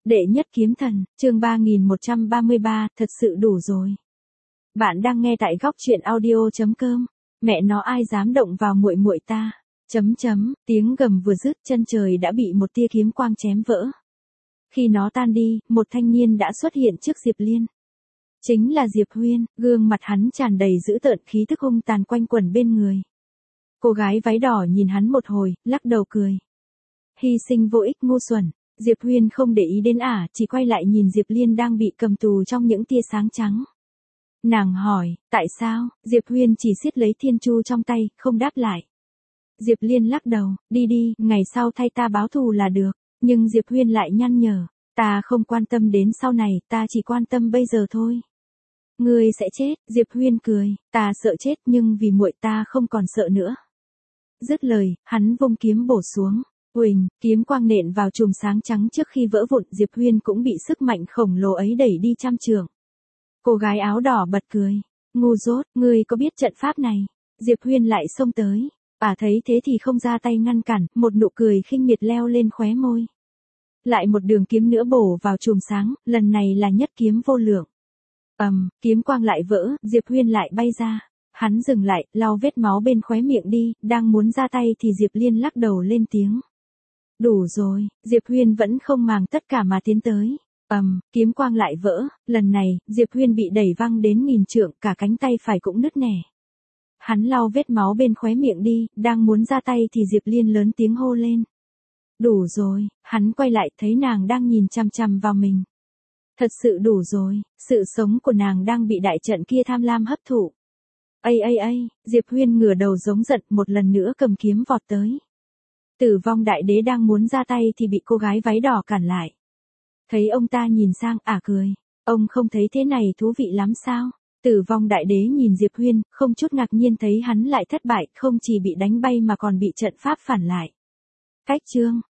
Đệ nhất kiếm thần, chương 3133, thật sự đủ rồi. Bạn đang nghe tại góc truyện audio.com. Mẹ nó ai dám động vào muội muội ta. Tiếng gầm vừa dứt, chân trời đã bị một tia kiếm quang chém vỡ. Khi nó tan đi, một thanh niên đã xuất hiện trước Diệp Liên. Chính là Diệp Huyên, gương mặt hắn tràn đầy dữ tợn, khí tức hung tàn quanh quẩn bên người. Cô gái váy đỏ nhìn hắn một hồi, lắc đầu cười. Hy sinh vô ích, ngu xuẩn. Diệp Huyên không để ý đến chỉ quay lại nhìn Diệp Liên đang bị cầm tù trong những tia sáng trắng. Nàng hỏi, tại sao? Diệp Huyên chỉ siết lấy thiên chu trong tay, không đáp lại. Diệp Liên lắc đầu, đi đi, ngày sau thay ta báo thù là được. Nhưng Diệp Huyên lại nhăn nhở, ta không quan tâm đến sau này, ta chỉ quan tâm bây giờ thôi. Ngươi sẽ chết, Diệp Huyên cười, ta sợ chết nhưng vì muội ta không còn sợ nữa. Dứt lời, hắn vung kiếm bổ xuống. Huỳnh, kiếm quang nện vào chùm sáng trắng trước khi vỡ vụn, Diệp Huyên cũng bị sức mạnh khổng lồ ấy đẩy đi trăm trượng. Cô gái áo đỏ bật cười, ngu dốt, ngươi có biết trận pháp này? Diệp Huyên lại xông tới, thấy thế thì không ra tay ngăn cản, một nụ cười khinh miệt leo lên khóe môi. Lại một đường kiếm nữa bổ vào chùm sáng, lần này là nhất kiếm vô lượng. Kiếm quang lại vỡ, Diệp Huyên lại bay ra. Hắn dừng lại, lau vết máu bên khóe miệng đi, đang muốn ra tay thì Diệp Liên lắc đầu lên tiếng. Đủ rồi, Diệp Huyên vẫn không màng tất cả mà tiến tới. Kiếm quang lại vỡ, lần này, Diệp Huyên bị đẩy văng đến nghìn trượng, cả cánh tay phải cũng nứt nẻ. Hắn lau vết máu bên khóe miệng đi, đang muốn ra tay thì Diệp Liên lớn tiếng hô lên. Đủ rồi, hắn quay lại thấy nàng đang nhìn chằm chằm vào mình. Thật sự đủ rồi, sự sống của nàng đang bị đại trận kia tham lam hấp thụ. Diệp Huyên ngửa đầu giống giận, một lần nữa cầm kiếm vọt tới. Tử vong đại đế đang muốn ra tay thì bị cô gái váy đỏ cản lại. Thấy ông ta nhìn sang, cười. Ông không thấy thế này thú vị lắm sao? Tử vong đại đế nhìn Diệp Huyên, không chút ngạc nhiên thấy hắn lại thất bại, không chỉ bị đánh bay mà còn bị trận pháp phản lại. Cách chương,